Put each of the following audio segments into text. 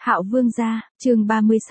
Hạo Vương gia, chương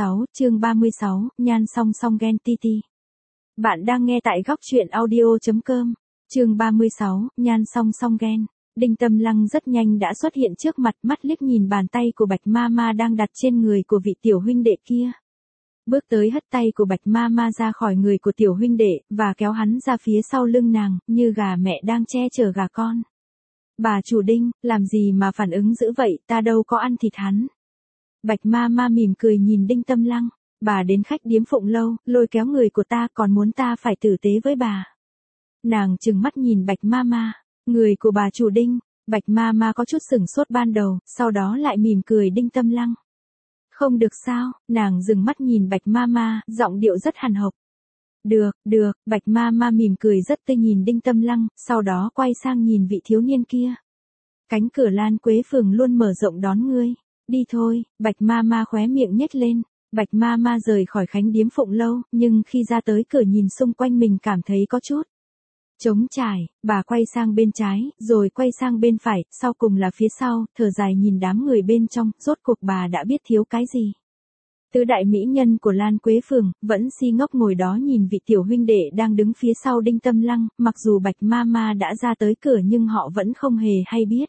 36, nhan song song ghen ti ti. Bạn đang nghe tại góc truyện audio.com, chương 36, nhan song song ghen. Đinh Tâm Lăng rất nhanh đã xuất hiện trước mặt, mắt liếc nhìn bàn tay của Bạch Mama đang đặt trên người của vị tiểu huynh đệ kia. Bước tới hất tay của Bạch Mama ra khỏi người của tiểu huynh đệ, và kéo hắn ra phía sau lưng nàng, như gà mẹ đang che chở gà con. Bà chủ Đinh, làm gì mà phản ứng dữ vậy, ta đâu có ăn thịt hắn. Bạch Mama mỉm cười nhìn Đinh Tâm Lăng, bà đến khách điếm Phụng Lâu, lôi kéo người của ta còn muốn ta phải tử tế với bà. Nàng trừng mắt nhìn Bạch Mama, người của bà chủ Đinh. Bạch Mama có chút sửng sốt ban đầu, sau đó lại mỉm cười Đinh Tâm Lăng. Không được sao, nàng dừng mắt nhìn Bạch Mama, giọng điệu rất hằn học. Được, Bạch Mama mỉm cười rất tươi nhìn Đinh Tâm Lăng, sau đó quay sang nhìn vị thiếu niên kia. Cánh cửa Lan Quế Phường luôn mở rộng đón ngươi. Đi thôi, Bạch Mama khóe miệng nhếch lên. Bạch Mama rời khỏi khánh điếm Phụng Lâu, nhưng khi ra tới cửa nhìn xung quanh mình cảm thấy có chút trống trải, bà quay sang bên trái, rồi quay sang bên phải, sau cùng là phía sau, thở dài nhìn đám người bên trong, rốt cuộc bà đã biết thiếu cái gì. Tứ đại mỹ nhân của Lan Quế Phường, vẫn si ngốc ngồi đó nhìn vị tiểu huynh đệ đang đứng phía sau Đinh Tâm Lăng, mặc dù Bạch Mama đã ra tới cửa nhưng họ vẫn không hề hay biết.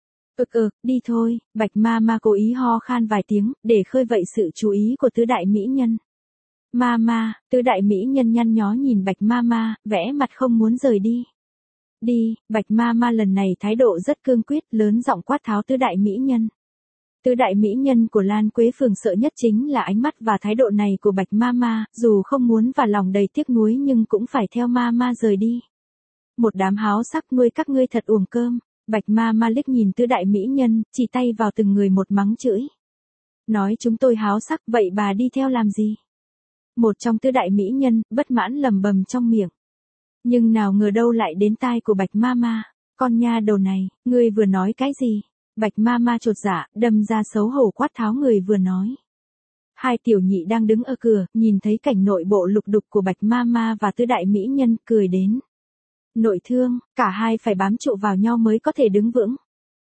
Đi thôi, Bạch Mama cố ý ho khan vài tiếng, để khơi vậy sự chú ý của tứ đại mỹ nhân. Mama, tứ đại mỹ nhân nhăn nhó nhìn Bạch Mama, vẽ mặt không muốn rời đi. Đi, Bạch Mama lần này thái độ rất cương quyết, lớn giọng quát tháo tứ đại mỹ nhân. Tứ đại mỹ nhân của Lan Quế Phường sợ nhất chính là ánh mắt và thái độ này của Bạch Mama, dù không muốn và lòng đầy tiếc nuối nhưng cũng phải theo Mama rời đi. Một đám háo sắc nuôi các ngươi thật uổng cơm. Bạch Mama liếc nhìn tứ đại mỹ nhân, chỉ tay vào từng người một mắng chửi. Nói chúng tôi háo sắc, vậy bà đi theo làm gì? Một trong tứ đại mỹ nhân, bất mãn lầm bầm trong miệng. Nhưng nào ngờ đâu lại đến tai của Bạch Mama. Con nha đầu này, ngươi vừa nói cái gì? Bạch Mama chột dạ, đâm ra xấu hổ quát tháo người vừa nói. Hai tiểu nhị đang đứng ở cửa, nhìn thấy cảnh nội bộ lục đục của Bạch Mama và tứ đại mỹ nhân, cười đến. Nội thương, cả hai phải bám trụ vào nhau mới có thể đứng vững.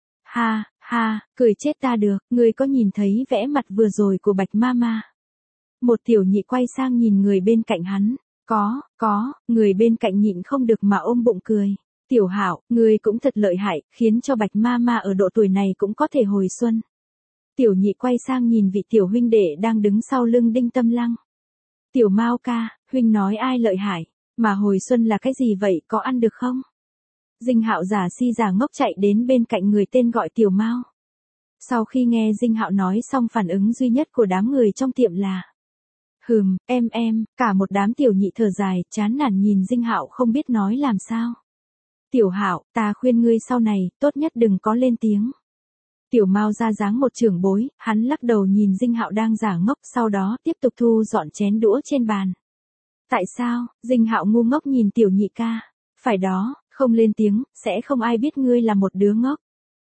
Ha, cười chết ta được, ngươi có nhìn thấy vẽ mặt vừa rồi của Bạch Mama? Một tiểu nhị quay sang nhìn người bên cạnh hắn. Có, người bên cạnh nhịn không được mà ôm bụng cười. Tiểu Hạo, ngươi cũng thật lợi hại, khiến cho Bạch Mama ở độ tuổi này cũng có thể hồi xuân. Tiểu nhị quay sang nhìn vị tiểu huynh đệ đang đứng sau lưng Đinh Tâm Lăng. Tiểu Mao ca, huynh nói ai lợi hại? Mà hồi xuân là cái gì vậy, có ăn được không? Dinh Hạo giả si giả ngốc chạy đến bên cạnh người tên gọi Tiểu Mao. Sau khi nghe Dinh Hạo nói xong, phản ứng duy nhất của đám người trong tiệm là em, cả một đám tiểu nhị thở dài, chán nản nhìn Dinh Hạo không biết nói làm sao. Tiểu Hạo, ta khuyên ngươi sau này, tốt nhất đừng có lên tiếng. Tiểu Mao ra dáng một trưởng bối, hắn lắc đầu nhìn Dinh Hạo đang giả ngốc, sau đó tiếp tục thu dọn chén đũa trên bàn. Tại sao? Dinh Hạo ngu ngốc nhìn tiểu nhị ca. Phải đó, không lên tiếng, sẽ không ai biết ngươi là một đứa ngốc.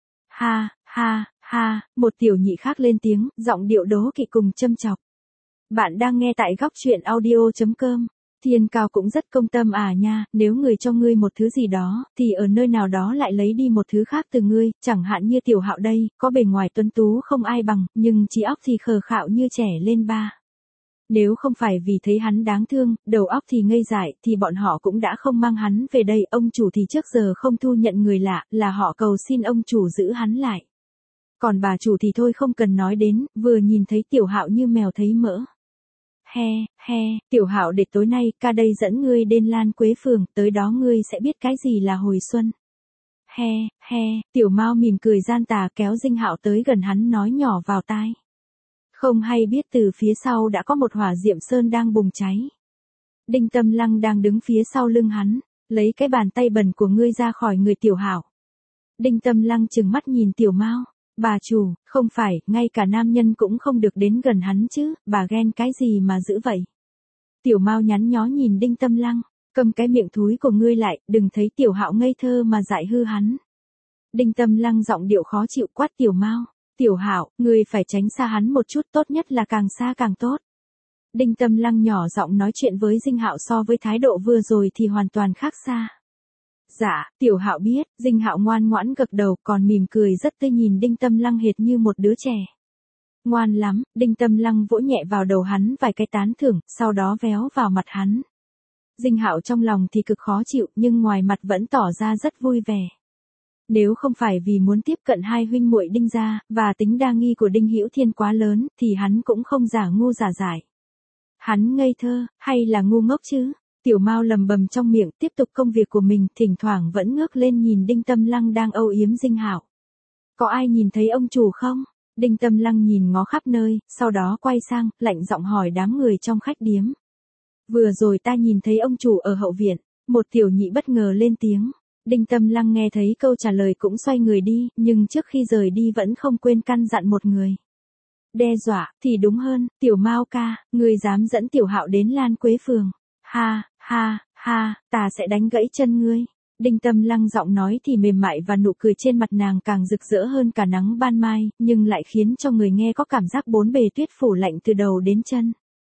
Ha, một tiểu nhị khác lên tiếng, giọng điệu đố kỵ cùng châm chọc. Bạn đang nghe tại góc truyện audio.com. Thiên Cao cũng rất công tâm à nha, nếu người cho ngươi một thứ gì đó, thì ở nơi nào đó lại lấy đi một thứ khác từ ngươi, chẳng hạn như Tiểu Hạo đây, có bề ngoài tuấn tú không ai bằng, nhưng trí óc thì khờ khạo như trẻ lên ba. Nếu không phải vì thấy hắn đáng thương, đầu óc thì ngây dại, thì bọn họ cũng đã không mang hắn về đây, ông chủ thì trước giờ không thu nhận người lạ, là họ cầu xin ông chủ giữ hắn lại. Còn bà chủ thì thôi không cần nói đến, vừa nhìn thấy Tiểu Hạo như mèo thấy mỡ. Tiểu Hạo, để tối nay, ca đây dẫn ngươi đến Lan Quế Phường, tới đó ngươi sẽ biết cái gì là hồi xuân. Tiểu Mao mỉm cười gian tà kéo Dinh Hạo tới gần hắn nói nhỏ vào tai. Không hay biết từ phía sau đã có một hỏa diệm sơn đang bùng cháy. Đinh Tâm Lăng đang đứng phía sau lưng hắn, lấy cái bàn tay bẩn của ngươi ra khỏi người Tiểu Hạo. Đinh Tâm Lăng trừng mắt nhìn Tiểu Mao. Bà chủ, không phải, ngay cả nam nhân cũng không được đến gần hắn chứ, bà ghen cái gì mà dữ vậy? Tiểu Mao nhắn nhó nhìn Đinh Tâm Lăng, cầm cái miệng thúi của ngươi lại, đừng thấy Tiểu Hạo ngây thơ mà dại hư hắn. Đinh Tâm Lăng giọng điệu khó chịu quát Tiểu Mao. Tiểu Hạo, ngươi phải tránh xa hắn một chút, tốt nhất là càng xa càng tốt. Đinh Tâm Lăng nhỏ giọng nói chuyện với Dinh Hạo so với thái độ vừa rồi thì hoàn toàn khác xa. Dạ, Tiểu Hạo biết. Dinh Hạo ngoan ngoãn gật đầu, còn mỉm cười rất tươi nhìn Đinh Tâm Lăng hệt như một đứa trẻ. Ngoan lắm, Đinh Tâm Lăng vỗ nhẹ vào đầu hắn vài cái tán thưởng, sau đó véo vào mặt hắn. Dinh Hạo trong lòng thì cực khó chịu, nhưng ngoài mặt vẫn tỏ ra rất vui vẻ. Nếu không phải vì muốn tiếp cận hai huynh muội Đinh gia, và tính đa nghi của Đinh Hữu Thiên quá lớn, thì hắn cũng không giả ngu giả dại. Hắn ngây thơ, hay là ngu ngốc chứ? Tiểu Mao lầm bầm trong miệng, tiếp tục công việc của mình, thỉnh thoảng vẫn ngước lên nhìn Đinh Tâm Lăng đang âu yếm Dinh Hạo. Có ai nhìn thấy ông chủ không? Đinh Tâm Lăng nhìn ngó khắp nơi, sau đó quay sang, lạnh giọng hỏi đám người trong khách điếm. Vừa rồi ta nhìn thấy ông chủ ở hậu viện, một tiểu nhị bất ngờ lên tiếng. Đinh Tâm Lăng nghe thấy câu trả lời cũng xoay người đi, nhưng trước khi rời đi vẫn không quên căn dặn một người. Đe dọa, thì đúng hơn, Tiểu Mao ca, người dám dẫn Tiểu Hạo đến Lan Quế Phường. Ha, ha, ha, ta sẽ đánh gãy chân ngươi. Đinh Tâm Lăng giọng nói thì mềm mại và nụ cười trên mặt nàng càng rực rỡ hơn cả nắng ban mai, nhưng lại khiến cho người nghe có cảm giác bốn bề tuyết phủ lạnh từ đầu đến chân.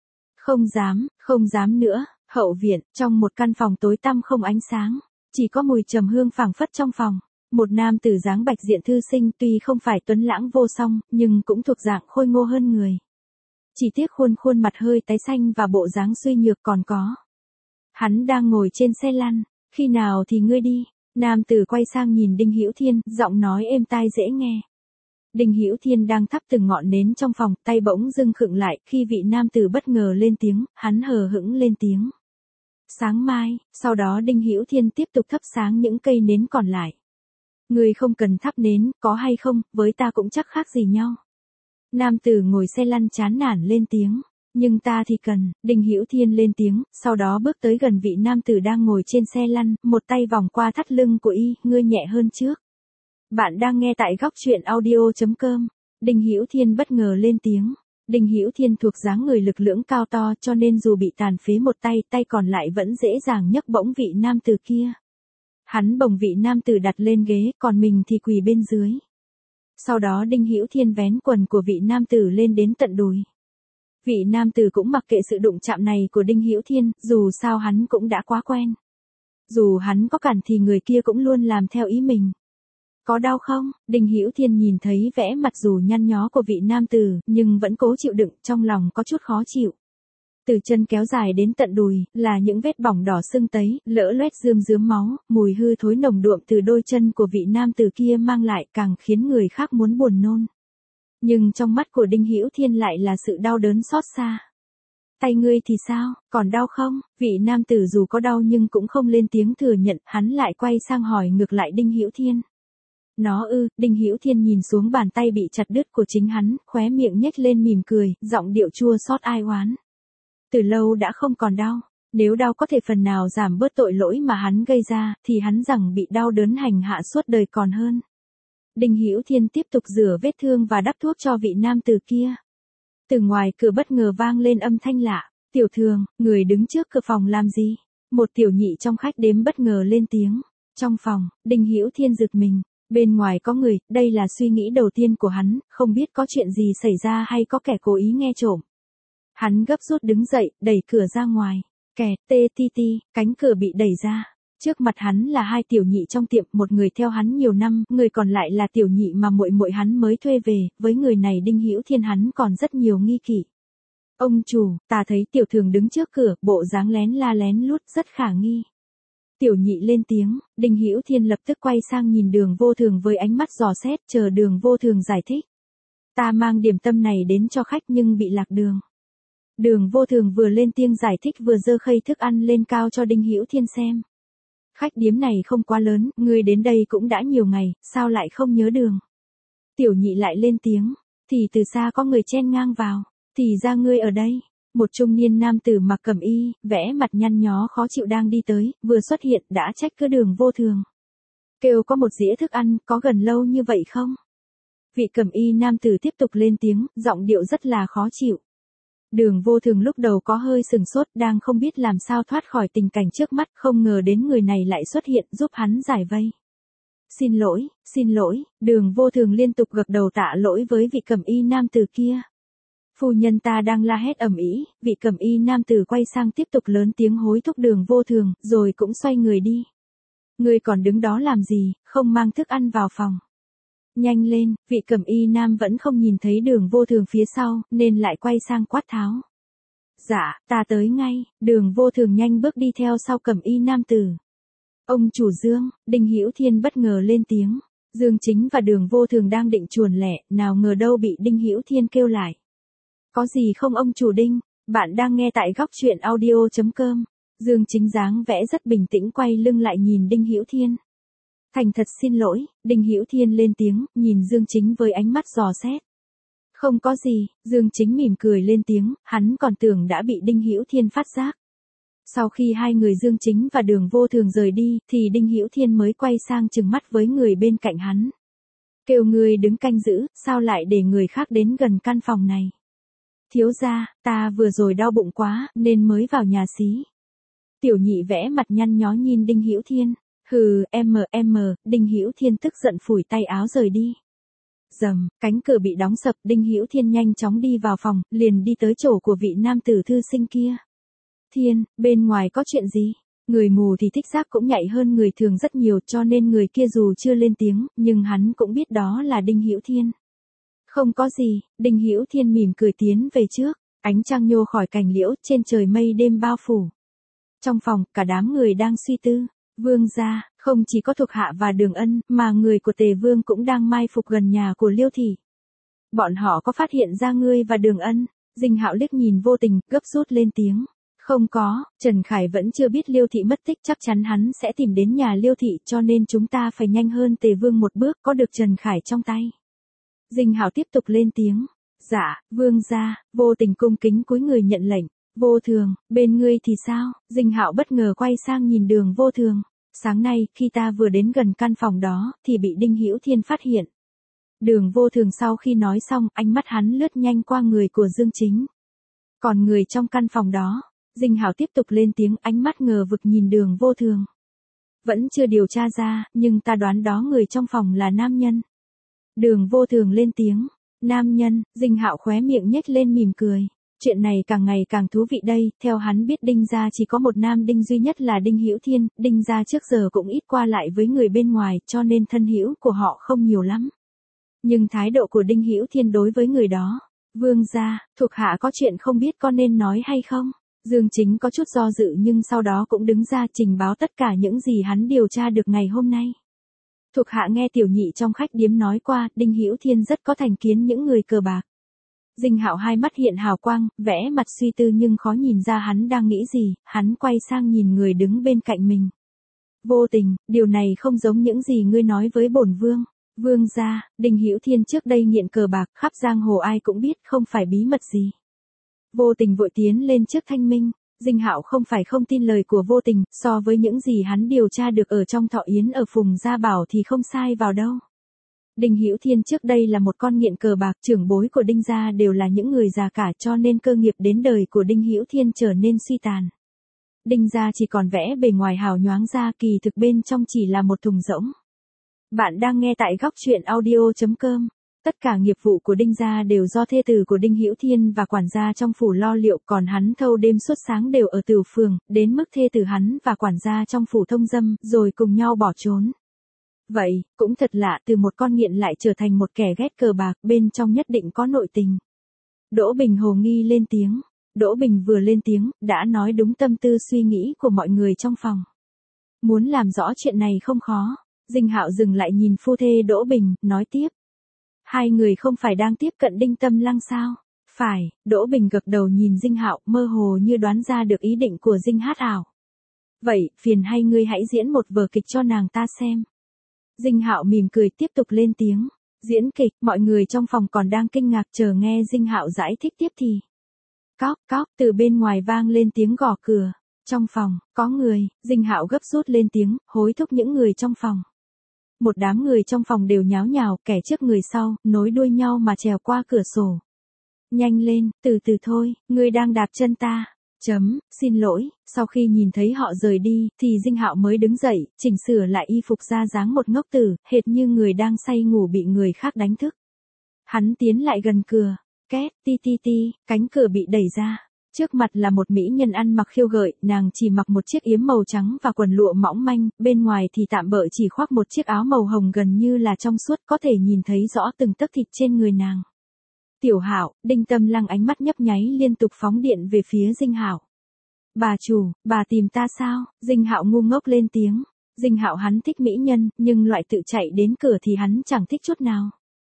Không dám nữa. Hậu viện, trong một căn phòng tối tăm không ánh sáng, chỉ có mùi trầm hương phảng phất trong phòng. Một nam tử dáng bạch diện thư sinh tuy không phải tuấn lãng vô song, nhưng cũng thuộc dạng khôi ngô hơn người. Chỉ tiếc khuôn mặt hơi tái xanh và bộ dáng suy nhược còn có. Hắn đang ngồi trên xe lăn, khi nào thì ngươi đi? Nam tử quay sang nhìn Đinh Hữu Thiên, giọng nói êm tai dễ nghe. Đinh Hữu Thiên đang thắp từng ngọn nến trong phòng, tay bỗng dưng khựng lại, khi vị nam tử bất ngờ lên tiếng, hắn hờ hững lên tiếng. Sáng mai, sau đó Đinh Hữu Thiên tiếp tục thắp sáng những cây nến còn lại. Người không cần thắp nến, có hay không, với ta cũng chắc khác gì nhau. Nam tử ngồi xe lăn chán nản lên tiếng. Nhưng ta thì cần, Đinh Hữu Thiên lên tiếng, sau đó bước tới gần vị nam tử đang ngồi trên xe lăn, một tay vòng qua thắt lưng của y, ngươi nhẹ hơn trước. Bạn đang nghe tại góc truyện audio.com. Đinh Hữu Thiên bất ngờ lên tiếng. Đinh Hữu Thiên thuộc dáng người lực lưỡng cao to, cho nên dù bị tàn phế một tay, tay còn lại vẫn dễ dàng nhấc bổng vị nam tử kia. Hắn bồng vị nam tử đặt lên ghế, còn mình thì quỳ bên dưới. Sau đó Đinh Hữu Thiên vén quần của vị nam tử lên đến tận đùi. Vị nam tử cũng mặc kệ sự đụng chạm này của Đinh Hữu Thiên, dù sao hắn cũng đã quá quen. Dù hắn có cản thì người kia cũng luôn làm theo ý mình. Có đau không? Đinh Hữu Thiên nhìn thấy vẻ mặt dù nhăn nhó của vị nam tử, nhưng vẫn cố chịu đựng, trong lòng có chút khó chịu. Từ chân kéo dài đến tận đùi, là những vết bỏng đỏ sưng tấy, lỡ loét rơm rớm máu, mùi hư thối nồng đượm từ đôi chân của vị nam tử kia mang lại càng khiến người khác muốn buồn nôn. Nhưng trong mắt của Đinh Hữu Thiên lại là sự đau đớn xót xa. Tay ngươi thì sao, còn đau không? Vị nam tử dù có đau nhưng cũng không lên tiếng thừa nhận, hắn lại quay sang hỏi ngược lại Đinh Hữu Thiên. Đinh Hữu Thiên nhìn xuống bàn tay bị chặt đứt của chính hắn, khóe miệng nhếch lên mỉm cười, giọng điệu chua xót ai oán. Từ lâu đã không còn đau, nếu đau có thể phần nào giảm bớt tội lỗi mà hắn gây ra, thì hắn rằng bị đau đớn hành hạ suốt đời còn hơn. Đinh Hữu Thiên tiếp tục rửa vết thương và đắp thuốc cho vị nam tử kia. Từ ngoài cửa bất ngờ vang lên âm thanh lạ, "Tiểu Thường, người đứng trước cửa phòng làm gì?" Một tiểu nhị trong khách điếm bất ngờ lên tiếng. Trong phòng, Đinh Hữu Thiên giật mình, bên ngoài có người, đây là suy nghĩ đầu tiên của hắn, không biết có chuyện gì xảy ra hay có kẻ cố ý nghe trộm. Hắn gấp rút đứng dậy, đẩy cửa ra ngoài. Kẹt, tê ti ti, cánh cửa bị đẩy ra. Trước mặt hắn là hai tiểu nhị trong tiệm, một người theo hắn nhiều năm, người còn lại là tiểu nhị mà muội muội hắn mới thuê về, với người này Đinh Hữu Thiên hắn còn rất nhiều nghi kỵ. Ông chủ, ta thấy Tiểu Thường đứng trước cửa, bộ dáng lén la lén lút rất khả nghi. Tiểu nhị lên tiếng, Đinh Hữu Thiên lập tức quay sang nhìn Đường Vô Thường với ánh mắt dò xét, chờ Đường Vô Thường giải thích. Ta mang điểm tâm này đến cho khách nhưng bị lạc đường. Đường Vô Thường vừa lên tiếng giải thích vừa giơ khay thức ăn lên cao cho Đinh Hữu Thiên xem. Khách điếm này không quá lớn, ngươi đến đây cũng đã nhiều ngày, sao lại không nhớ đường? Tiểu nhị lại lên tiếng, thì từ xa có người chen ngang vào, thì ra ngươi ở đây. Một trung niên nam tử mặc cẩm y, vẽ mặt nhăn nhó khó chịu đang đi tới, vừa xuất hiện đã trách cứ Đường Vô Thường. Kêu có một dĩa thức ăn, có gần lâu như vậy không? Vị cẩm y nam tử tiếp tục lên tiếng, giọng điệu rất là khó chịu. Đường Vô Thường lúc đầu có hơi sừng sốt, đang không biết làm sao thoát khỏi tình cảnh trước mắt, không ngờ đến người này lại xuất hiện giúp hắn giải vây. Xin lỗi, Đường Vô Thường liên tục gật đầu tạ lỗi với vị cẩm y nam tử kia. Phu nhân ta đang la hét ầm ĩ, vị cẩm y nam tử quay sang tiếp tục lớn tiếng hối thúc Đường Vô Thường, rồi cũng xoay người đi. Ngươi còn đứng đó làm gì, không mang thức ăn vào phòng. Nhanh lên, vị cẩm y nam vẫn không nhìn thấy Đường Vô Thường phía sau, nên lại quay sang quát tháo. Dạ, ta tới ngay. Đường Vô Thường nhanh bước đi theo sau cẩm y nam tử. Ông chủ Dương, Đinh Hữu Thiên bất ngờ lên tiếng. Dương Chính và Đường Vô Thường đang định chuồn lẻ, nào ngờ đâu bị Đinh Hữu Thiên kêu lại. Có gì không ông chủ Đinh? Bạn đang nghe tại góc truyện audio.com. Dương Chính dáng vẽ rất bình tĩnh quay lưng lại nhìn Đinh Hữu Thiên. Thành thật xin lỗi, Đinh Hữu Thiên lên tiếng, nhìn Dương Chính với ánh mắt dò xét. Không có gì, Dương Chính mỉm cười lên tiếng, hắn còn tưởng đã bị Đinh Hữu Thiên phát giác. Sau khi hai người Dương Chính và Đường Vô Thường rời đi, thì Đinh Hữu Thiên mới quay sang trừng mắt với người bên cạnh hắn. Kêu người đứng canh giữ, sao lại để người khác đến gần căn phòng này? Thiếu gia, ta vừa rồi đau bụng quá, nên mới vào nhà xí. Tiểu nhị vẽ mặt nhăn nhó nhìn Đinh Hữu Thiên. Hừ, Đinh Hữu Thiên tức giận phủi tay áo rời đi. Rầm, cánh cửa bị đóng sập, Đinh Hữu Thiên nhanh chóng đi vào phòng, liền đi tới chỗ của vị nam tử thư sinh kia. Thiên, bên ngoài có chuyện gì? Người mù thì thích giác cũng nhạy hơn người thường rất nhiều, cho nên người kia dù chưa lên tiếng, nhưng hắn cũng biết đó là Đinh Hữu Thiên. Không có gì, Đinh Hữu Thiên mỉm cười tiến về trước, ánh trăng nhô khỏi cành liễu, trên trời mây đêm bao phủ. Trong phòng, cả đám người đang suy tư. Vương gia, không chỉ có thuộc hạ và Đường Ân, mà người của Tề Vương cũng đang mai phục gần nhà của Liêu Thị. Bọn họ có phát hiện ra ngươi và Đường Ân? Dinh Hạo liếc nhìn Vô Tình, gấp rút lên tiếng. Không có, Trần Khải vẫn chưa biết Liêu Thị mất tích, chắc chắn hắn sẽ tìm đến nhà Liêu Thị, cho nên chúng ta phải nhanh hơn Tề Vương một bước, có được Trần Khải trong tay. Dinh Hạo tiếp tục lên tiếng. Dạ, Vương gia. Vô Tình cung kính cúi người nhận lệnh. Vô Thường, bên ngươi thì sao? Dinh Hạo bất ngờ quay sang nhìn Đường Vô Thường. Sáng nay, khi ta vừa đến gần căn phòng đó, thì bị Đinh Hữu Thiên phát hiện. Đường Vô Thường sau khi nói xong, ánh mắt hắn lướt nhanh qua người của Dương Chính. Còn người trong căn phòng đó, Dinh Hạo tiếp tục lên tiếng, ánh mắt ngờ vực nhìn Đường Vô Thường. Vẫn chưa điều tra ra, nhưng ta đoán đó người trong phòng là nam nhân. Đường Vô Thường lên tiếng. Nam nhân, Dinh Hạo khóe miệng nhếch lên mỉm cười. Chuyện này càng ngày càng thú vị đây, theo hắn biết Đinh gia chỉ có một nam Đinh duy nhất là Đinh Hữu Thiên, Đinh gia trước giờ cũng ít qua lại với người bên ngoài, cho nên thân hữu của họ không nhiều lắm. Nhưng thái độ của Đinh Hữu Thiên đối với người đó, Vương gia, thuộc hạ có chuyện không biết có nên nói hay không? Dương Chính có chút do dự nhưng sau đó cũng đứng ra trình báo tất cả những gì hắn điều tra được ngày hôm nay. Thuộc hạ nghe tiểu nhị trong khách điếm nói qua, Đinh Hữu Thiên rất có thành kiến những người cờ bạc. Dinh Hạo hai mắt hiện hào quang, vẽ mặt suy tư nhưng khó nhìn ra hắn đang nghĩ gì, hắn quay sang nhìn người đứng bên cạnh mình. Vô Tình, điều này không giống những gì ngươi nói với bổn vương. Vương gia, Đinh Hữu Thiên trước đây nghiện cờ bạc, khắp giang hồ ai cũng biết, không phải bí mật gì. Vô Tình vội tiến lên trước thanh minh. Dinh Hạo không phải không tin lời của Vô Tình, so với những gì hắn điều tra được ở trong thọ yến ở Phùng Gia Bảo thì không sai vào đâu. Đinh Hữu Thiên trước đây là một con nghiện cờ bạc, trưởng bối của Đinh gia đều là những người già cả, cho nên cơ nghiệp đến đời của Đinh Hữu Thiên trở nên suy tàn. Đinh gia chỉ còn vẽ bề ngoài hào nhoáng ra, kỳ thực bên trong chỉ là một thùng rỗng. Bạn đang nghe tại góc truyện audio.com. Tất cả nghiệp vụ của Đinh gia đều do thê tử của Đinh Hữu Thiên và quản gia trong phủ lo liệu, còn hắn thâu đêm suốt sáng đều ở Tửu Phường, đến mức thê tử hắn và quản gia trong phủ thông dâm, rồi cùng nhau bỏ trốn. Vậy, cũng thật lạ, từ một con nghiện lại trở thành một kẻ ghét cờ bạc, bên trong nhất định có nội tình. Đỗ Bình hồ nghi lên tiếng. Đỗ Bình vừa lên tiếng, đã nói đúng tâm tư suy nghĩ của mọi người trong phòng. Muốn làm rõ chuyện này không khó. Dinh Hạo dừng lại nhìn phu thê Đỗ Bình, nói tiếp. Hai người không phải đang tiếp cận Đinh Tâm Lăng sao? Phải, Đỗ Bình gật đầu nhìn Dinh Hạo, mơ hồ như đoán ra được ý định của Dinh Hát Ảo. Vậy, phiền hay ngươi hãy diễn một vở kịch cho nàng ta xem. Dinh Hạo mỉm cười tiếp tục lên tiếng. Diễn kịch, mọi người trong phòng còn đang kinh ngạc chờ nghe Dinh Hạo giải thích tiếp thì. Cóc, cóc, từ bên ngoài vang lên tiếng gõ cửa. Trong phòng, có người, Dinh Hạo gấp rút lên tiếng, hối thúc những người trong phòng. Một đám người trong phòng đều nháo nhào, kẻ trước người sau, nối đuôi nhau mà trèo qua cửa sổ. Nhanh lên, từ từ thôi, ngươi đang đạp chân ta. Xin lỗi, sau khi nhìn thấy họ rời đi, thì Dinh Hạo mới đứng dậy, chỉnh sửa lại y phục ra dáng một ngốc tử, hệt như người đang say ngủ bị người khác đánh thức. Hắn tiến lại gần cửa, két, ti ti ti, cánh cửa bị đẩy ra. Trước mặt là một mỹ nhân ăn mặc khiêu gợi, nàng chỉ mặc một chiếc yếm màu trắng và quần lụa mỏng manh, bên ngoài thì tạm bợ chỉ khoác một chiếc áo màu hồng gần như là trong suốt, có thể nhìn thấy rõ từng tấc thịt trên người nàng. Tiểu Hạo, Đinh Tâm Lăng ánh mắt nhấp nháy liên tục phóng điện về phía Dinh Hạo. Bà chủ, bà tìm ta sao? Dinh Hạo ngu ngốc lên tiếng. Dinh Hạo hắn thích mỹ nhân, nhưng loại tự chạy đến cửa thì hắn chẳng thích chút nào.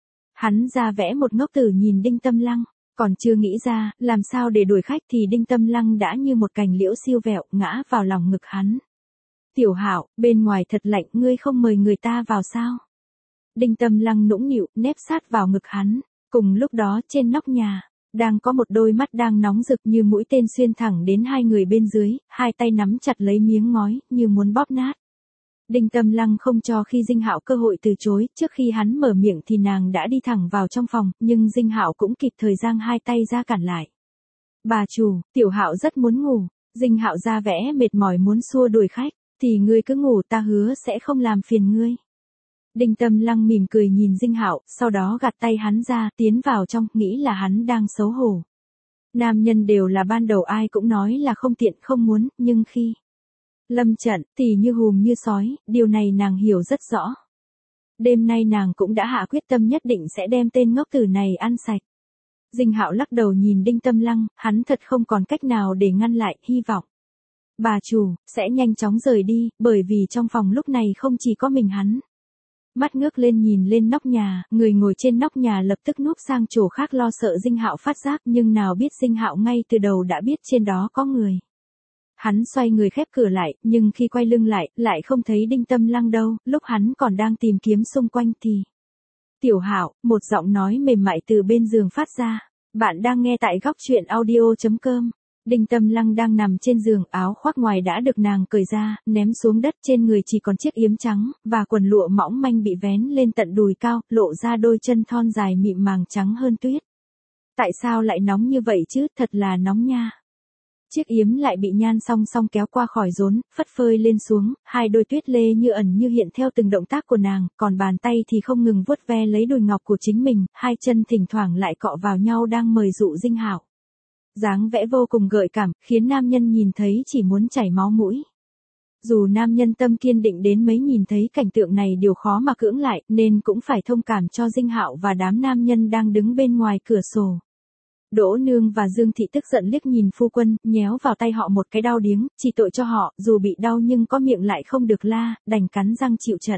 Hắn ra vẽ một ngốc tử nhìn Đinh Tâm Lăng, còn chưa nghĩ ra làm sao để đuổi khách thì Đinh Tâm Lăng đã như một cành liễu siêu vẹo ngã vào lòng ngực hắn. Tiểu Hạo, bên ngoài thật lạnh, ngươi không mời người ta vào sao? Đinh Tâm Lăng nũng nịu nép sát vào ngực hắn. Cùng lúc đó trên nóc nhà, đang có một đôi mắt đang nóng rực như mũi tên xuyên thẳng đến hai người bên dưới, hai tay nắm chặt lấy miếng ngói, như muốn bóp nát. Đinh Tâm Lăng không cho khi Dinh Hạo cơ hội từ chối, trước khi hắn mở miệng thì nàng đã đi thẳng vào trong phòng, nhưng Dinh Hạo cũng kịp thời giang hai tay ra cản lại. Bà chủ, Tiểu Hạo rất muốn ngủ. Dinh Hạo ra vẻ mệt mỏi muốn xua đuổi khách, thì ngươi cứ ngủ, ta hứa sẽ không làm phiền ngươi. Đinh Tâm Lăng mỉm cười nhìn Dinh Hạo, sau đó gạt tay hắn ra, tiến vào trong, nghĩ là hắn đang xấu hổ. Nam nhân đều là ban đầu ai cũng nói là không tiện không muốn, nhưng khi lâm trận, thì như hùm như sói, điều này nàng hiểu rất rõ. Đêm nay nàng cũng đã hạ quyết tâm nhất định sẽ đem tên ngốc tử này ăn sạch. Dinh Hạo lắc đầu nhìn Đinh Tâm Lăng, hắn thật không còn cách nào để ngăn lại, hy vọng bà chủ sẽ nhanh chóng rời đi, bởi vì trong phòng lúc này không chỉ có mình hắn. Mắt ngước lên nhìn lên nóc nhà, người ngồi trên nóc nhà lập tức núp sang chỗ khác lo sợ Dinh Hạo phát giác, nhưng nào biết Dinh Hạo ngay từ đầu đã biết trên đó có người. Hắn xoay người khép cửa lại, nhưng khi quay lưng lại không thấy Đinh Tâm Lăng đâu, lúc hắn còn đang tìm kiếm xung quanh thì. Tiểu Hạo, một giọng nói mềm mại từ bên giường phát ra. Bạn đang nghe tại góc truyện audio.com. Đinh Tâm Lăng đang nằm trên giường, áo khoác ngoài đã được nàng cởi ra, ném xuống đất, trên người chỉ còn chiếc yếm trắng, và quần lụa mỏng manh bị vén lên tận đùi cao, lộ ra đôi chân thon dài mịn màng trắng hơn tuyết. Tại sao lại nóng như vậy chứ, thật là nóng nha. Chiếc yếm lại bị Nhan Song Song kéo qua khỏi rốn, phất phơi lên xuống, hai đôi tuyết lê như ẩn như hiện theo từng động tác của nàng, còn bàn tay thì không ngừng vuốt ve lấy đùi ngọc của chính mình, hai chân thỉnh thoảng lại cọ vào nhau đang mời dụ Dinh Hạo. Dáng vẽ vô cùng gợi cảm, khiến nam nhân nhìn thấy chỉ muốn chảy máu mũi. Dù nam nhân tâm kiên định đến mấy nhìn thấy cảnh tượng này điều khó mà cưỡng lại, nên cũng phải thông cảm cho Dinh Hạo và đám nam nhân đang đứng bên ngoài cửa sổ. Đỗ Nương và Dương Thị tức giận liếc nhìn phu quân, nhéo vào tay họ một cái đau điếng, chỉ tội cho họ, dù bị đau nhưng có miệng lại không được la, đành cắn răng chịu trận.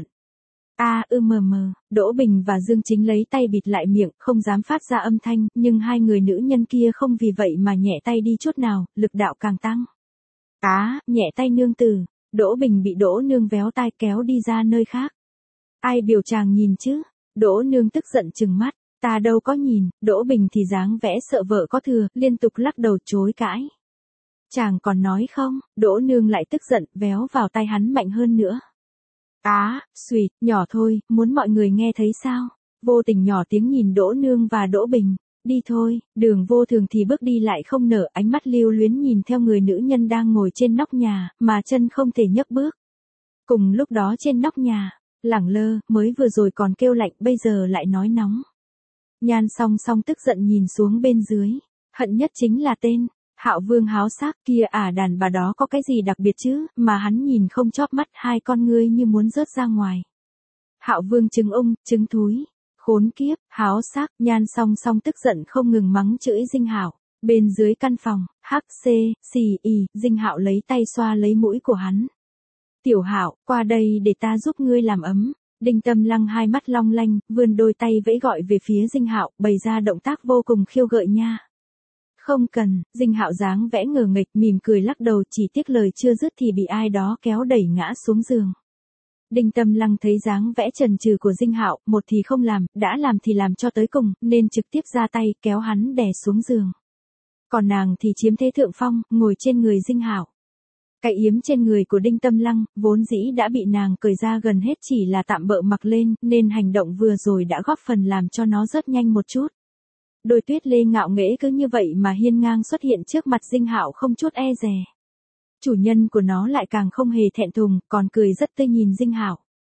Đỗ Bình và Dương Chính lấy tay bịt lại miệng, không dám phát ra âm thanh, nhưng hai người nữ nhân kia không vì vậy mà nhẹ tay đi chút nào, lực đạo càng tăng. Nhẹ tay nương tử. Đỗ Bình bị Đỗ Nương véo tai kéo đi ra nơi khác. Ai biểu chàng nhìn chứ? Đỗ Nương tức giận trừng mắt. Ta đâu có nhìn. Đỗ Bình thì dáng vẽ sợ vợ có thừa, liên tục lắc đầu chối cãi. Chàng còn nói không? Đỗ Nương lại tức giận, véo vào tay hắn mạnh hơn nữa. Suýt, nhỏ thôi, muốn mọi người nghe thấy sao? Vô tình nhỏ tiếng nhìn Đỗ Nương và Đỗ Bình. Đi thôi. Đường Vô Thường thì bước đi lại không nở, ánh mắt lưu luyến nhìn theo người nữ nhân đang ngồi trên nóc nhà, mà chân không thể nhấc bước. Cùng lúc đó trên nóc nhà, lẳng lơ, mới vừa rồi còn kêu lạnh, bây giờ lại nói nóng. Nhan Song Song tức giận nhìn xuống bên dưới, hận nhất chính là tên Hạo Vương háo sắc kia, đàn bà đó có cái gì đặc biệt chứ, mà hắn nhìn không chóp mắt, hai con ngươi như muốn rớt ra ngoài. Hạo Vương trứng ung, trứng thúi, khốn kiếp, háo sắc. Nhan Song Song tức giận không ngừng mắng chửi Dinh Hạo. Bên dưới căn phòng, Dinh Hạo lấy tay xoa lấy mũi của hắn. Tiểu Hạo, qua đây để ta giúp ngươi làm ấm. Đinh Tâm Lăng hai mắt long lanh, vươn đôi tay vẫy gọi về phía Dinh Hạo, bày ra động tác vô cùng khiêu gợi nha. Không cần. Dinh Hạo dáng vẽ ngờ nghịch, mỉm cười lắc đầu, chỉ tiếc lời chưa dứt thì bị ai đó kéo đẩy ngã xuống giường. Đinh Tâm Lăng thấy dáng vẽ chần chừ của Dinh Hạo, một thì không làm, đã làm thì làm cho tới cùng, nên trực tiếp ra tay kéo hắn đè xuống giường. Còn nàng thì chiếm thế thượng phong, ngồi trên người Dinh Hạo. Cái yếm trên người của Đinh Tâm Lăng, vốn dĩ đã bị nàng cởi ra gần hết, chỉ là tạm bợ mặc lên, nên hành động vừa rồi đã góp phần làm cho nó rớt nhanh một chút. Đôi tuyết lê ngạo nghễ cứ như vậy mà hiên ngang xuất hiện trước mặt Dinh Hạo không chút e dè. Chủ nhân của nó lại càng không hề thẹn thùng, còn cười rất tươi nhìn Dinh Hạo.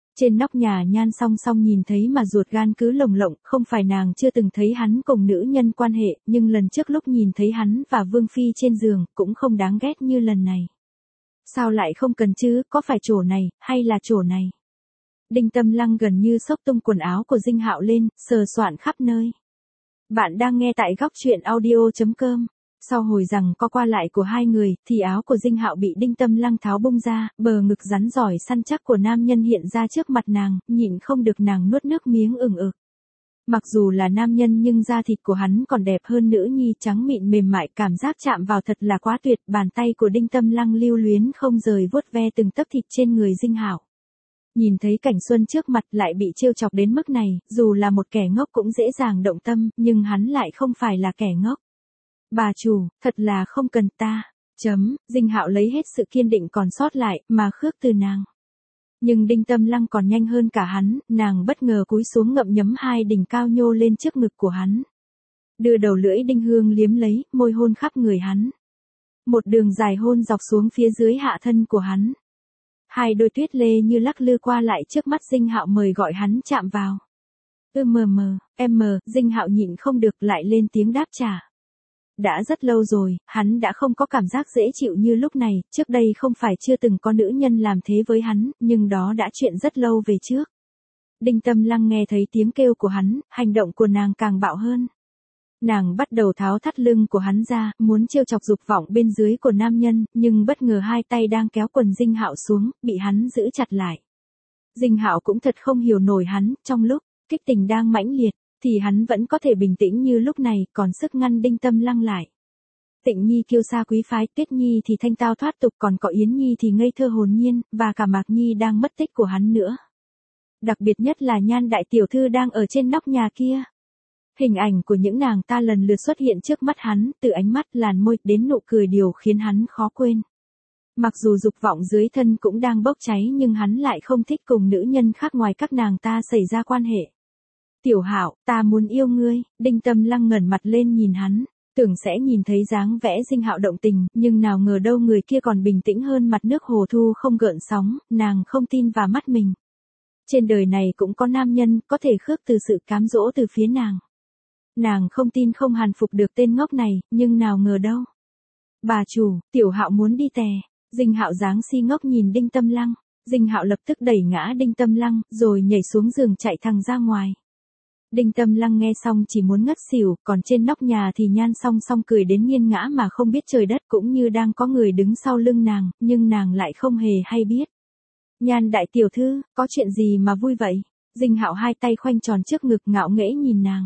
Trên nóc nhà Nhan Song Song nhìn thấy mà ruột gan cứ lồng lộng, không phải nàng chưa từng thấy hắn cùng nữ nhân quan hệ, nhưng lần trước lúc nhìn thấy hắn và Vương Phi trên giường, cũng không đáng ghét như lần này. Sao lại không cần chứ, có phải chỗ này, hay là chỗ này? Đinh Tâm Lăng gần như xốc tung quần áo của Dinh Hạo lên, sờ soạn khắp nơi. Bạn đang nghe tại góc truyện audio.com. Sau hồi rằng có qua lại của hai người, thì áo của Dinh Hạo bị Đinh Tâm Lăng tháo bung ra, bờ ngực rắn giỏi săn chắc của nam nhân hiện ra trước mặt nàng, nhịn không được nàng nuốt nước miếng ừng ực. Mặc dù là nam nhân nhưng da thịt của hắn còn đẹp hơn nữ nhi, trắng mịn mềm mại, cảm giác chạm vào thật là quá tuyệt, bàn tay của Đinh Tâm Lăng lưu luyến không rời vuốt ve từng tấc thịt trên người Dinh Hạo. Nhìn thấy cảnh xuân trước mặt lại bị trêu chọc đến mức này, dù là một kẻ ngốc cũng dễ dàng động tâm, nhưng hắn lại không phải là kẻ ngốc. Bà chủ, thật là không cần ta. Dinh Hạo lấy hết sự kiên định còn sót lại, mà khước từ nàng. Nhưng Đinh Tâm Lăng còn nhanh hơn cả hắn, nàng bất ngờ cúi xuống ngậm nhấm hai đỉnh cao nhô lên trước ngực của hắn. Đưa đầu lưỡi đinh hương liếm lấy, môi hôn khắp người hắn. Một đường dài hôn dọc xuống phía dưới hạ thân của hắn. Hai đôi tuyết lê như lắc lư qua lại trước mắt Dinh Hạo mời gọi hắn chạm vào. Dinh Hạo nhịn không được lại lên tiếng đáp trả. Đã rất lâu rồi, hắn đã không có cảm giác dễ chịu như lúc này, trước đây không phải chưa từng có nữ nhân làm thế với hắn, nhưng đó đã chuyện rất lâu về trước. Đinh Tâm Lăng nghe thấy tiếng kêu của hắn, hành động của nàng càng bạo hơn. Nàng bắt đầu tháo thắt lưng của hắn ra, muốn trêu chọc dục vọng bên dưới của nam nhân, nhưng bất ngờ hai tay đang kéo quần Dinh Hạo xuống, bị hắn giữ chặt lại. Dinh Hạo cũng thật không hiểu nổi hắn, trong lúc kích tình đang mãnh liệt, thì hắn vẫn có thể bình tĩnh như lúc này, còn sức ngăn Đinh Tâm Lăng lại. Tịnh Nhi kiêu sa quý phái, Tuyết Nhi thì thanh tao thoát tục, còn có Yến Nhi thì ngây thơ hồn nhiên, và cả Mạc Nhi đang mất tích của hắn nữa. Đặc biệt nhất là Nhan đại tiểu thư đang ở trên nóc nhà kia. Hình ảnh của những nàng ta lần lượt xuất hiện trước mắt hắn, từ ánh mắt, làn môi đến nụ cười đều khiến hắn khó quên. Mặc dù dục vọng dưới thân cũng đang bốc cháy nhưng hắn lại không thích cùng nữ nhân khác ngoài các nàng ta xảy ra quan hệ. Tiểu Hạo, ta muốn yêu ngươi. Đinh Tâm Lăng ngẩng mặt lên nhìn hắn, tưởng sẽ nhìn thấy dáng vẻ Dinh Hạo động tình, nhưng nào ngờ đâu người kia còn bình tĩnh hơn mặt nước hồ thu không gợn sóng, nàng không tin vào mắt mình. Trên đời này cũng có nam nhân có thể khước từ sự cám dỗ từ phía nàng. Nàng không tin không hàn phục được tên ngốc này, nhưng nào ngờ đâu. Bà chủ, Tiểu Hạo muốn đi tè. Dinh Hạo dáng si ngốc nhìn Đinh Tâm Lăng. Dinh Hạo lập tức đẩy ngã Đinh Tâm Lăng, rồi nhảy xuống giường chạy thẳng ra ngoài. Đinh Tâm Lăng nghe xong chỉ muốn ngất xỉu, còn trên nóc nhà thì Nhan Song Song cười đến nghiêng ngã mà không biết trời đất, cũng như đang có người đứng sau lưng nàng, nhưng nàng lại không hề hay biết. Nhan đại tiểu thư, có chuyện gì mà vui vậy? Dinh Hạo hai tay khoanh tròn trước ngực ngạo nghễ nhìn nàng.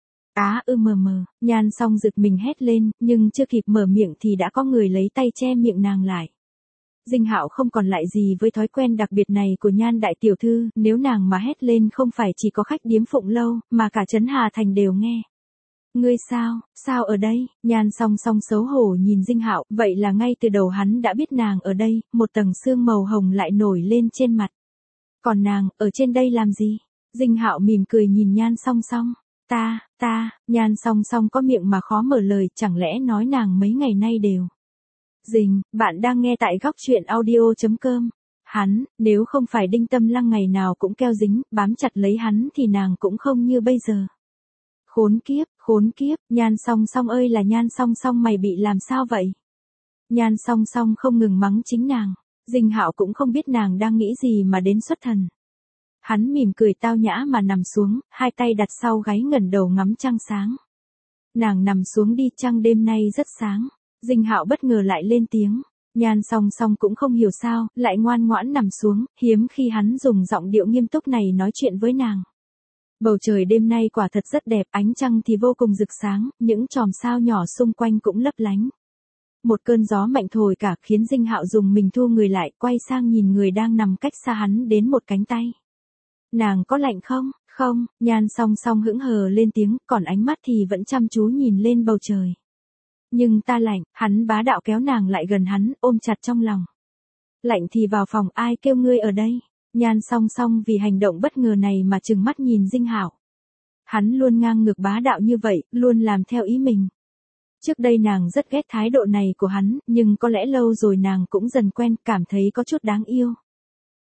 Nhan Song giật mình hét lên, nhưng chưa kịp mở miệng thì đã có người lấy tay che miệng nàng lại. Dinh Hạo không còn lại gì với thói quen đặc biệt này của Nhan đại tiểu thư, nếu nàng mà hét lên không phải chỉ có khách điếm Phụng Lâu, mà cả trấn Hà Thành đều nghe. Ngươi sao ở đây? Nhan Song Song xấu hổ nhìn Dinh Hạo, vậy là ngay từ đầu hắn đã biết nàng ở đây, một tầng sương màu hồng lại nổi lên trên mặt. Còn nàng, ở trên đây làm gì? Dinh Hạo mỉm cười nhìn Nhan Song Song. Nhan Song Song có miệng mà khó mở lời, chẳng lẽ nói nàng mấy ngày nay đều. Bạn đang nghe tại góc truyện audio.com. Hắn, nếu không phải Đinh Tâm Lăng ngày nào cũng keo dính, bám chặt lấy hắn thì nàng cũng không như bây giờ. Khốn kiếp, Nhan Song Song ơi là Nhan Song Song, mày bị làm sao vậy? Nhan Song Song không ngừng mắng chính nàng. Dinh Hạo cũng không biết nàng đang nghĩ gì mà đến xuất thần. Hắn mỉm cười tao nhã mà nằm xuống, hai tay đặt sau gáy ngẩng đầu ngắm trăng sáng. Nàng nằm xuống đi, trăng đêm nay rất sáng. Dinh Hạo bất ngờ lại lên tiếng. Nhan Song Song cũng không hiểu sao, lại ngoan ngoãn nằm xuống, hiếm khi hắn dùng giọng điệu nghiêm túc này nói chuyện với nàng. Bầu trời đêm nay quả thật rất đẹp, ánh trăng thì vô cùng rực sáng, những chòm sao nhỏ xung quanh cũng lấp lánh. Một cơn gió mạnh thổi cả khiến Dinh Hạo dùng mình thu người lại, quay sang nhìn người đang nằm cách xa hắn đến một cánh tay. Nàng có lạnh không? Không, Nhan Song Song hững hờ lên tiếng, còn ánh mắt thì vẫn chăm chú nhìn lên bầu trời. Nhưng ta lạnh, hắn bá đạo kéo nàng lại gần hắn, ôm chặt trong lòng. Lạnh thì vào phòng, ai kêu ngươi ở đây? Nhan Song Song vì hành động bất ngờ này mà trừng mắt nhìn Dinh Hạo. Hắn luôn ngang ngược bá đạo như vậy, luôn làm theo ý mình. Trước đây nàng rất ghét thái độ này của hắn, nhưng có lẽ lâu rồi nàng cũng dần quen, cảm thấy có chút đáng yêu.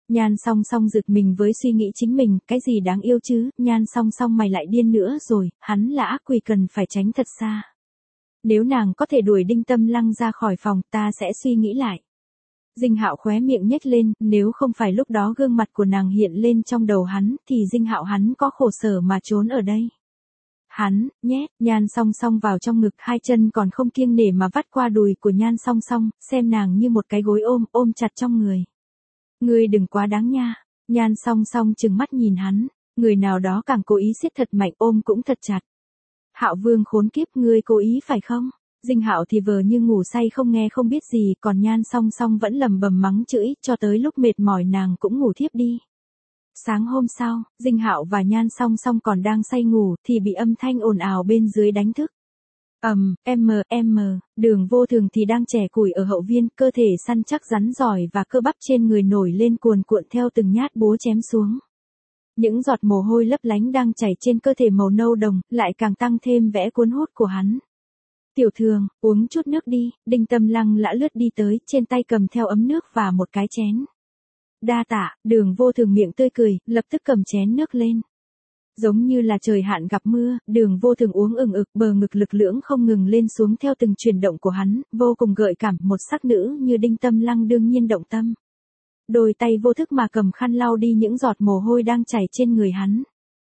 Nhan Song Song giật mình với suy nghĩ chính mình, cái gì đáng yêu chứ, Nhan Song Song mày lại điên nữa rồi, hắn là ác quỷ cần phải tránh thật xa. Nếu nàng có thể đuổi Đinh Tâm Lăng ra khỏi phòng, ta sẽ suy nghĩ lại. Dinh Hạo khóe miệng nhếch lên, nếu không phải lúc đó gương mặt của nàng hiện lên trong đầu hắn, thì Dinh Hạo hắn có khổ sở mà trốn ở đây. Hắn, nhét, Nhan Song Song vào trong ngực, hai chân còn không kiêng nể mà vắt qua đùi của Nhan Song Song, xem nàng như một cái gối ôm chặt trong người. Ngươi đừng quá đáng nha. Nhan Song Song trừng mắt nhìn hắn, người nào đó càng cố ý siết thật mạnh, ôm cũng thật chặt. Hạo Vương khốn kiếp, ngươi cố ý phải không? Dinh Hạo thì vờ như ngủ say không nghe không biết gì, còn Nhan Song Song vẫn lầm bầm mắng chửi, cho tới lúc mệt mỏi nàng cũng ngủ thiếp đi. Sáng hôm sau, Dinh Hạo và Nhan Song Song còn đang say ngủ thì bị âm thanh ồn ào bên dưới đánh thức. Đường Vô Thường thì đang chẻ củi ở hậu viên, cơ thể săn chắc rắn giỏi và cơ bắp trên người nổi lên cuồn cuộn theo từng nhát búa chém xuống. Những giọt mồ hôi lấp lánh đang chảy trên cơ thể màu nâu đồng, lại càng tăng thêm vẻ cuốn hút của hắn. Tiểu Thường, uống chút nước đi, Đinh Tâm Lăng lã lướt đi tới, trên tay cầm theo ấm nước và một cái chén. Đa tạ, Đường Vô Thường miệng tươi cười, lập tức cầm chén nước lên. Giống như là trời hạn gặp mưa, Đường Vô Thường uống ừng ực, bờ ngực lực lưỡng không ngừng lên xuống theo từng chuyển động của hắn, vô cùng gợi cảm, một sắc nữ như Đinh Tâm Lăng đương nhiên động tâm. Đôi tay vô thức mà cầm khăn lau đi những giọt mồ hôi đang chảy trên người hắn.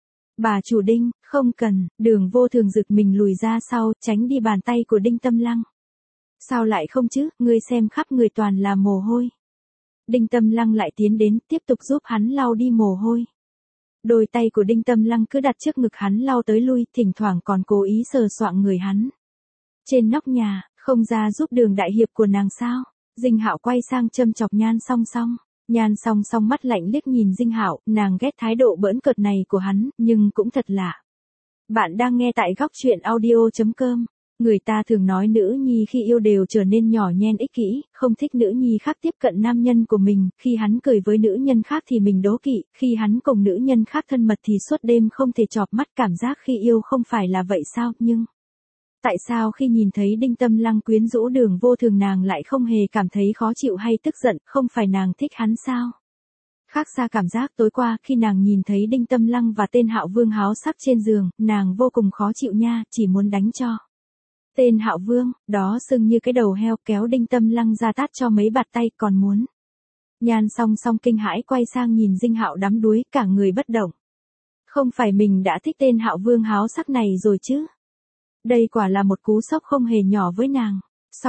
Bà chủ Đinh, không cần, Đường Vô Thường giật mình lùi ra sau, tránh đi bàn tay của Đinh Tâm Lăng. Sao lại không chứ, ngươi xem khắp người toàn là mồ hôi. Đinh Tâm Lăng lại tiến đến, tiếp tục giúp hắn lau đi mồ hôi. Đôi tay của Đinh Tâm Lăng cứ đặt trước ngực hắn lau tới lui, thỉnh thoảng còn cố ý sờ soạng người hắn. Trên nóc nhà, không ra giúp Đường đại hiệp của nàng sao? Dinh Hạo quay sang châm chọc Nhan Song Song. Nhan Song Song mắt lạnh liếc nhìn Dinh Hạo, nàng ghét thái độ bỡn cợt này của hắn, nhưng cũng thật lạ. Bạn đang nghe tại góc truyện audio.com. Người ta thường nói nữ nhi khi yêu đều trở nên nhỏ nhen ích kỷ, không thích nữ nhi khác tiếp cận nam nhân của mình, khi hắn cười với nữ nhân khác thì mình đố kỵ, khi hắn cùng nữ nhân khác thân mật thì suốt đêm không thể chợp mắt, cảm giác khi yêu không phải là vậy sao, nhưng... Tại sao khi nhìn thấy Đinh Tâm Lăng quyến rũ Đường Vô Thường nàng lại không hề cảm thấy khó chịu hay tức giận, không phải nàng thích hắn sao? Khác xa cảm giác tối qua khi nàng nhìn thấy Đinh Tâm Lăng và tên Hạo Vương háo sắc trên giường, nàng vô cùng khó chịu nha, chỉ muốn đánh cho. Tên Hạo Vương, đó sưng như cái đầu heo, kéo Đinh Tâm Lăng ra tát cho mấy bạt tay, còn muốn. Nhan Song Song kinh hãi quay sang nhìn Dinh Hạo đắm đuối, cả người bất động. Không phải mình đã thích tên Hạo Vương háo sắc này rồi chứ? Đây quả là một cú sốc không hề nhỏ với nàng.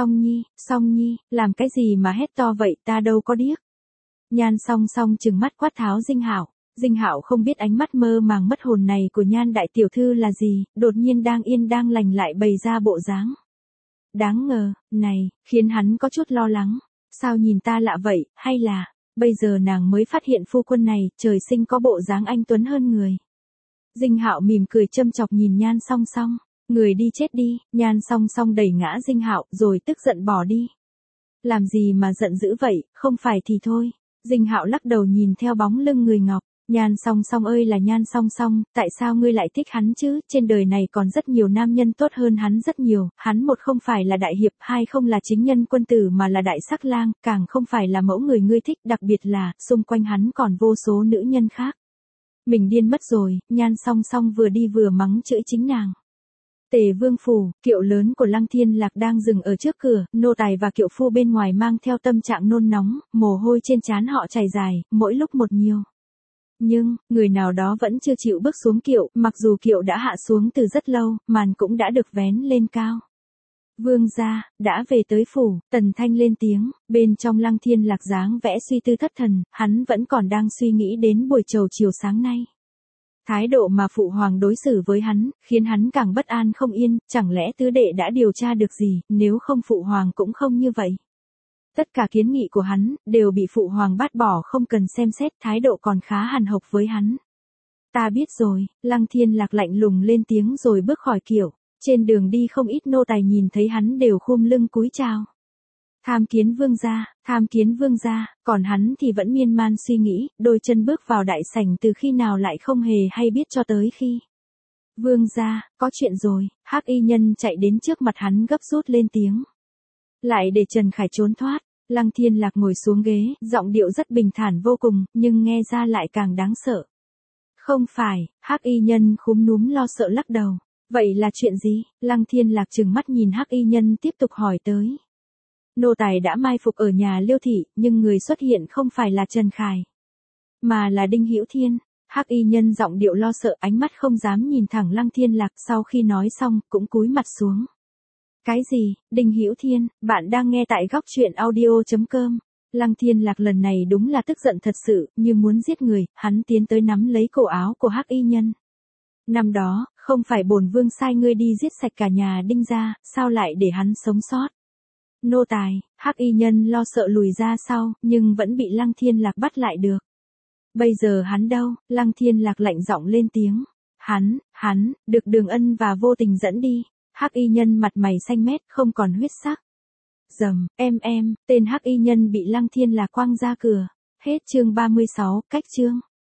Song Nhi, làm cái gì mà hét to vậy, ta đâu có điếc. Nhan Song Song trừng mắt quát tháo Dinh Hạo. Dinh Hạo không biết ánh mắt mơ màng mất hồn này của Nhan đại tiểu thư là gì, đột nhiên đang yên đang lành lại bày ra bộ dáng. Đáng ngờ, này, khiến hắn có chút lo lắng. Sao nhìn ta lạ vậy, hay là, bây giờ nàng mới phát hiện phu quân này, trời sinh có bộ dáng anh tuấn hơn người. Dinh Hạo mỉm cười châm chọc nhìn Nhan Song Song. Người đi chết đi, Nhan Song Song đẩy ngã Dinh Hạo, rồi tức giận bỏ đi. Làm gì mà giận dữ vậy, không phải thì thôi. Dinh Hạo lắc đầu nhìn theo bóng lưng người ngọc. Nhan Song Song ơi là Nhan Song Song, tại sao ngươi lại thích hắn chứ, trên đời này còn rất nhiều nam nhân tốt hơn hắn rất nhiều, hắn một không phải là đại hiệp, hai không là chính nhân quân tử mà là đại sắc lang, càng không phải là mẫu người ngươi thích, đặc biệt là, xung quanh hắn còn vô số nữ nhân khác. Mình điên mất rồi, Nhan Song Song vừa đi vừa mắng chửi chính nàng. Tề Vương phủ, kiệu lớn của Lăng Thiên Lạc đang dừng ở trước cửa, nô tài và kiệu phu bên ngoài mang theo tâm trạng nôn nóng, mồ hôi trên trán họ chảy dài, mỗi lúc một nhiều. Nhưng, người nào đó vẫn chưa chịu bước xuống kiệu, mặc dù kiệu đã hạ xuống từ rất lâu, màn cũng đã được vén lên cao. Vương gia, đã về tới phủ, Tần Thanh lên tiếng, bên trong Lăng Thiên Lạc dáng vẽ suy tư thất thần, hắn vẫn còn đang suy nghĩ đến buổi trầu chiều sáng nay. Thái độ mà phụ hoàng đối xử với hắn, khiến hắn càng bất an không yên, chẳng lẽ tứ đệ đã điều tra được gì, nếu không phụ hoàng cũng không như vậy. Tất cả kiến nghị của hắn, đều bị phụ hoàng bác bỏ không cần xem xét, thái độ còn khá hàn học với hắn. Ta biết rồi, Lăng Thiên Lạc lạnh lùng lên tiếng rồi bước khỏi kiệu. Trên đường đi không ít nô tài nhìn thấy hắn đều khum lưng cúi chào. Tham kiến vương gia, còn hắn thì vẫn miên man suy nghĩ, đôi chân bước vào đại sảnh từ khi nào lại không hề hay biết cho tới khi. Vương gia, có chuyện rồi, Hắc y nhân chạy đến trước mặt hắn gấp rút lên tiếng. Lại để Trần Khải trốn thoát, Lăng Thiên Lạc ngồi xuống ghế, giọng điệu rất bình thản vô cùng, nhưng nghe ra lại càng đáng sợ. Không phải, Hắc y nhân khúm núm lo sợ lắc đầu. Vậy là chuyện gì? Lăng Thiên Lạc trừng mắt nhìn Hắc y nhân tiếp tục hỏi tới. Nô tài đã mai phục ở nhà Liêu thị, nhưng người xuất hiện không phải là Trần Khải, mà là Đinh Hữu Thiên. Hắc y nhân giọng điệu lo sợ, ánh mắt không dám nhìn thẳng Lăng Thiên Lạc, sau khi nói xong, cũng cúi mặt xuống. Cái gì? Đinh Hữu Thiên, bạn đang nghe tại góc truyện audio.com. Lăng Thiên Lạc lần này đúng là tức giận thật sự, như muốn giết người, hắn tiến tới nắm lấy cổ áo của Hắc y nhân. Năm đó, không phải bổn vương sai ngươi đi giết sạch cả nhà Đinh gia, sao lại để hắn sống sót? Nô tài, Hắc y nhân lo sợ lùi ra sau, nhưng vẫn bị Lăng Thiên Lạc bắt lại được. Bây giờ hắn đâu? Lăng Thiên Lạc lạnh giọng lên tiếng. Hắn, được Đường Ân và Vô Tình dẫn đi. Hắc y nhân mặt mày xanh mét, không còn huyết sắc. Rầm, tên Hắc y nhân bị Lăng Thiên Lạc quăng ra cửa. Hết chương 36, cách chương.